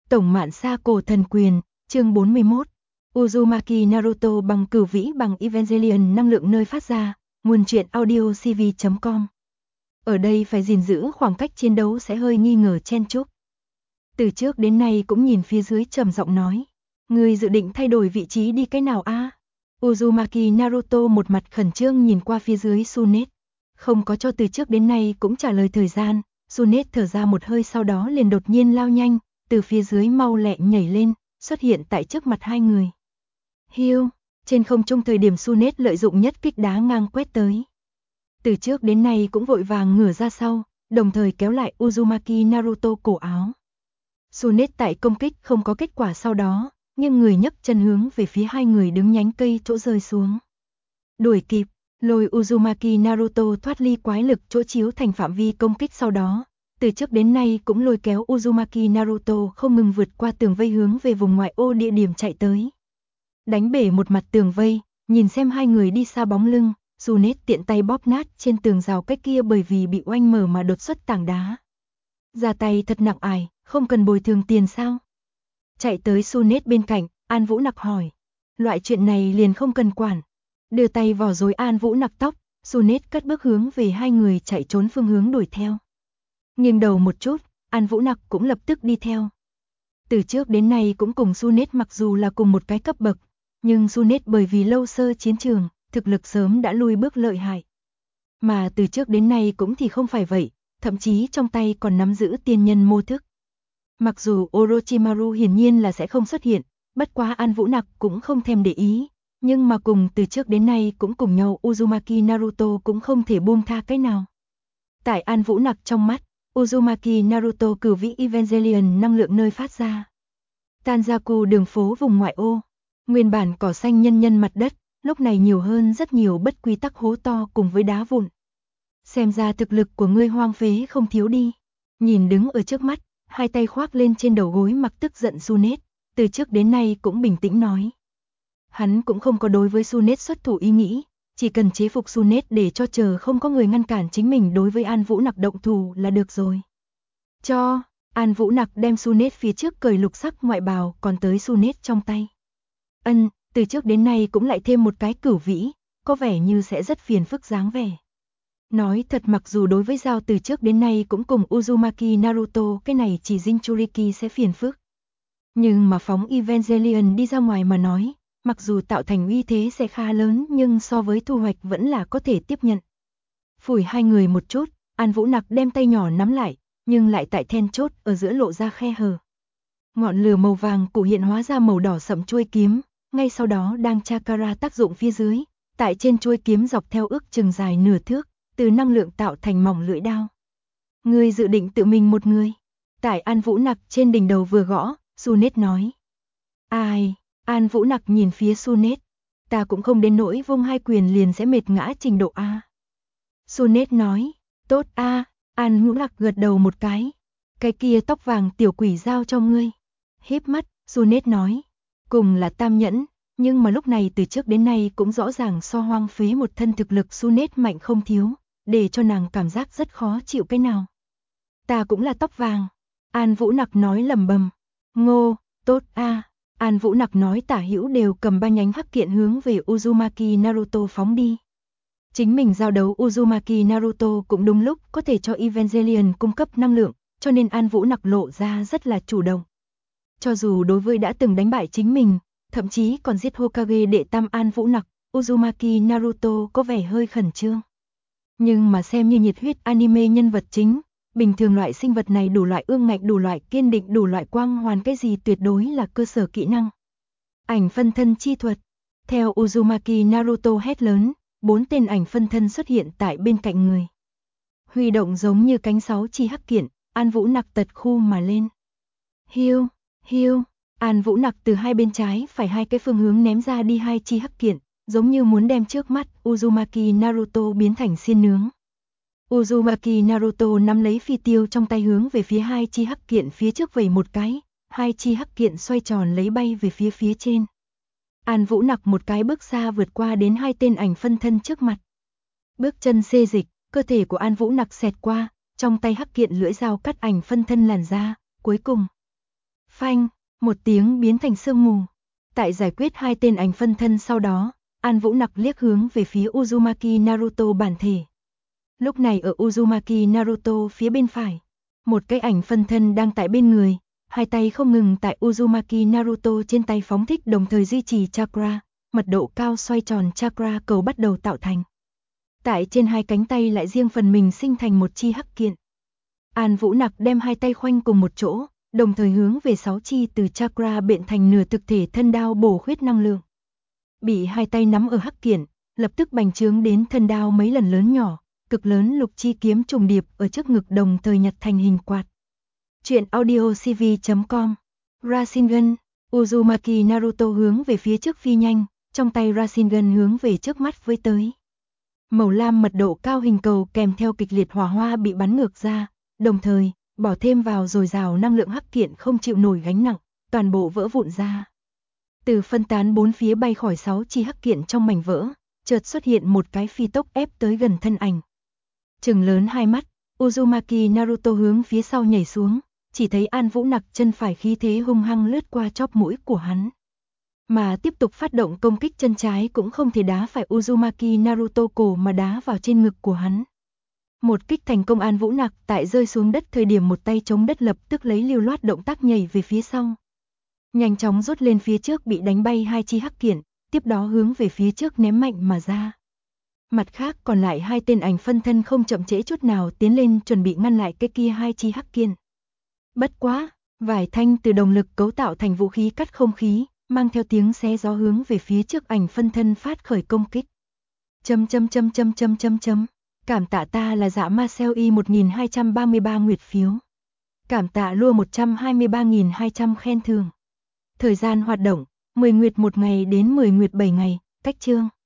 Tổng mạn sa cổ thần quyền, chương 41. Uzumaki Naruto bằng cửu vĩ bằng Evangelion năng lượng nơi phát ra, nguồn truyện audio cv.com. Ở đây phải gìn giữ khoảng cách chiến đấu sẽ hơi nghi ngờ chen chúc. Từ trước đến nay cũng nhìn phía dưới trầm giọng nói. Người dự định thay đổi vị trí đi cái nào a? Uzumaki Naruto một mặt khẩn trương nhìn qua phía dưới Tsunade. Không có cho từ trước đến nay cũng trả lời thời gian, Tsunade thở ra một hơi sau đó liền đột nhiên lao nhanh, từ phía dưới mau lẹ nhảy lên, xuất hiện tại trước mặt hai người. Hiu, trên không trung thời điểm Tsunade lợi dụng nhất kích đá ngang quét tới. Từ trước đến nay cũng vội vàng ngửa ra sau, đồng thời kéo lại Uzumaki Naruto cổ áo. Tsunade tại công kích không có kết quả sau đó, nhưng người nhấc chân hướng về phía hai người đứng nhánh cây chỗ rơi xuống. Đuổi kịp, lôi Uzumaki Naruto thoát ly quái lực chỗ chiếu thành phạm vi công kích sau đó. Từ trước đến nay cũng lôi kéo Uzumaki Naruto không ngừng vượt qua tường vây hướng về vùng ngoại ô địa điểm chạy tới. Đánh bể một mặt tường vây, nhìn xem hai người đi xa bóng lưng, Tsunade tiện tay bóp nát trên tường rào cách kia bởi vì bị oanh mở mà đột xuất tảng đá. Ra tay thật nặng ải, không cần bồi thường tiền sao? Chạy tới Tsunade bên cạnh, An Vũ Nặc hỏi. Loại chuyện này liền không cần quản. Đưa tay vò rối An Vũ Nặc tóc, Tsunade cất bước hướng về hai người chạy trốn phương hướng đuổi theo. Nghiêng đầu một chút, An Vũ Nặc cũng lập tức đi theo. Từ trước đến nay cũng cùng Tsunade mặc dù là cùng một cái cấp bậc, nhưng Tsunade bởi vì lâu sơ chiến trường, thực lực sớm đã lui bước lợi hại. Mà từ trước đến nay cũng thì không phải vậy, thậm chí trong tay còn nắm giữ tiên nhân mô thức. Mặc dù Orochimaru hiển nhiên là sẽ không xuất hiện, bất quá An Vũ Nặc cũng không thèm để ý, nhưng mà cùng từ trước đến nay cũng cùng nhau Uzumaki Naruto cũng không thể buông tha cái nào. Tại An Vũ Nặc trong mắt, Uzumaki Naruto cửu vĩ Evangelion năng lượng nơi phát ra. Tanjaku đường phố vùng ngoại ô, nguyên bản cỏ xanh nhân nhân mặt đất, lúc này nhiều hơn rất nhiều bất quy tắc hố to cùng với đá vụn. Xem ra thực lực của ngươi hoang phế không thiếu đi. Nhìn đứng ở trước mắt, hai tay khoác lên trên đầu gối mặc tức giận Tsunade, từ trước đến nay cũng bình tĩnh nói. Hắn cũng không có đối với Tsunade xuất thủ ý nghĩ, chỉ cần chế phục Tsunade để cho chờ không có người ngăn cản chính mình đối với An Vũ Nặc động thủ là được rồi. Cho, An Vũ Nặc đem Tsunade phía trước cởi lục sắc ngoại bào còn tới Tsunade trong tay. Từ trước đến nay cũng lại thêm một cái cửu vĩ, có vẻ như sẽ rất phiền phức dáng vẻ. Nói thật mặc dù đối với Giao từ trước đến nay cũng cùng Uzumaki Naruto cái này chỉ Jinchuriki sẽ phiền phức. Nhưng mà phóng Evangelion đi ra ngoài mà nói, mặc dù tạo thành uy thế sẽ khá lớn nhưng so với thu hoạch vẫn là có thể tiếp nhận. Phủi hai người một chút, An Vũ Nặc đem tay nhỏ nắm lại, nhưng lại tại then chốt ở giữa lộ ra khe hở. Ngọn lửa màu vàng cụ hiện hóa ra màu đỏ sẫm chuôi kiếm, ngay sau đó đang chakra tác dụng phía dưới, tại trên chuôi kiếm dọc theo ước chừng dài nửa thước, từ năng lượng tạo thành mỏng lưỡi đao. Ngươi dự định tự mình một người. Tại An Vũ Nặc trên đỉnh đầu vừa gõ, Tsunade nói. Ai, An Vũ Nặc nhìn phía Tsunade. Ta cũng không đến nỗi vung hai quyền liền sẽ mệt ngã trình độ A. Tsunade nói, tốt A, An Vũ Nặc gật đầu một cái. Cái kia tóc vàng tiểu quỷ giao cho ngươi. Híp mắt, Tsunade nói. Cùng là tam nhẫn, nhưng mà lúc này từ trước đến nay cũng rõ ràng so hoang phế một thân thực lực Tsunade mạnh không thiếu, để cho nàng cảm giác rất khó chịu cái nào. Ta cũng là tóc vàng. An Vũ Nặc nói lẩm bẩm. Ngô, tốt a. An Vũ Nặc nói tả hữu đều cầm ba nhánh hắc kiện hướng về Uzumaki Naruto phóng đi. Chính mình giao đấu Uzumaki Naruto cũng đúng lúc có thể cho Evangelion cung cấp năng lượng, cho nên An Vũ Nặc lộ ra rất là chủ động. Cho dù đối với đã từng đánh bại chính mình, thậm chí còn giết Hokage đệ tam An Vũ Nặc, Uzumaki Naruto có vẻ hơi khẩn trương. Nhưng mà xem như nhiệt huyết anime nhân vật chính, bình thường loại sinh vật này đủ loại ương ngạnh, đủ loại kiên định, đủ loại quang hoàn cái gì tuyệt đối là cơ sở kỹ năng. Ảnh phân thân chi thuật. Theo Uzumaki Naruto hét lớn, 4 tên ảnh phân thân xuất hiện tại bên cạnh người. Huy động giống như cánh 6 chi hắc kiện, An Vũ Nặc tật khu mà lên. Hiu, hiu, An Vũ Nặc từ hai bên trái phải hai cái phương hướng ném ra đi hai chi hắc kiện, giống như muốn đem trước mắt Uzumaki Naruto biến thành xiên nướng. Uzumaki Naruto nắm lấy phi tiêu trong tay hướng về phía hai chi hắc kiện phía trước vẩy một cái, hai chi hắc kiện xoay tròn lấy bay về phía trên. An Vũ Nặc một cái bước xa vượt qua đến hai tên ảnh phân thân trước mặt. Bước chân xê dịch, cơ thể của An Vũ Nặc xẹt qua, trong tay hắc kiện lưỡi dao cắt ảnh phân thân làn ra, cuối cùng Phanh, một tiếng biến thành sương mù. Tại giải quyết hai tên ảnh phân thân sau đó, An Vũ Nặc liếc hướng về phía Uzumaki Naruto bản thể. Lúc này ở Uzumaki Naruto phía bên phải, một cái ảnh phân thân đang tại bên người, hai tay không ngừng tại Uzumaki Naruto trên tay phóng thích đồng thời duy trì chakra, mật độ cao xoay tròn chakra cầu bắt đầu tạo thành. Tại trên hai cánh tay lại riêng phần mình sinh thành một chi hắc kiện. An Vũ Nặc đem hai tay khoanh cùng một chỗ, đồng thời hướng về 6 chi từ chakra biện thành nửa thực thể thân đao bổ khuyết năng lượng. Bị hai tay nắm ở hắc kiện, lập tức bành trướng đến thân đao mấy lần lớn nhỏ, cực lớn lục chi kiếm trùng điệp ở trước ngực đồng thời nhặt thành hình quạt. Chuyện audio cv.com Rasengan, Uzumaki Naruto hướng về phía trước phi nhanh, trong tay Rasengan hướng về trước mắt với tới. Màu lam mật độ cao hình cầu kèm theo kịch liệt hỏa hoa bị bắn ngược ra, đồng thời, bỏ thêm vào dồi dào năng lượng hắc kiện không chịu nổi gánh nặng, toàn bộ vỡ vụn ra. Từ phân tán bốn phía bay khỏi 6 chi hắc kiện trong mảnh vỡ, chợt xuất hiện một cái phi tốc ép tới gần thân ảnh. Trừng lớn hai mắt, Uzumaki Naruto hướng phía sau nhảy xuống, chỉ thấy An Vũ Nặc chân phải khí thế hung hăng lướt qua chóp mũi của hắn. Mà tiếp tục phát động công kích chân trái cũng không thể đá phải Uzumaki Naruto cổ mà đá vào trên ngực của hắn. Một kích thành công, An Vũ Nặc tại rơi xuống đất thời điểm một tay chống đất lập tức lấy lưu loát động tác nhảy về phía sau. Nhanh chóng rút lên phía trước bị đánh bay hai chi hắc kiện, tiếp đó hướng về phía trước ném mạnh mà ra. Mặt khác còn lại hai tên ảnh phân thân không chậm trễ chút nào tiến lên chuẩn bị ngăn lại cái kia hai chi hắc kiện. Bất quá, vài thanh từ đồng lực cấu tạo thành vũ khí cắt không khí, mang theo tiếng xé gió hướng về phía trước ảnh phân thân phát khởi công kích. Cảm tạ ta là Dạ Marcel Y 1233 nguyệt phiếu. Cảm tạ Lua 123.200 khen thưởng. Thời gian hoạt động, 10 nguyệt 1 ngày đến 10 nguyệt 7 ngày, cách chương.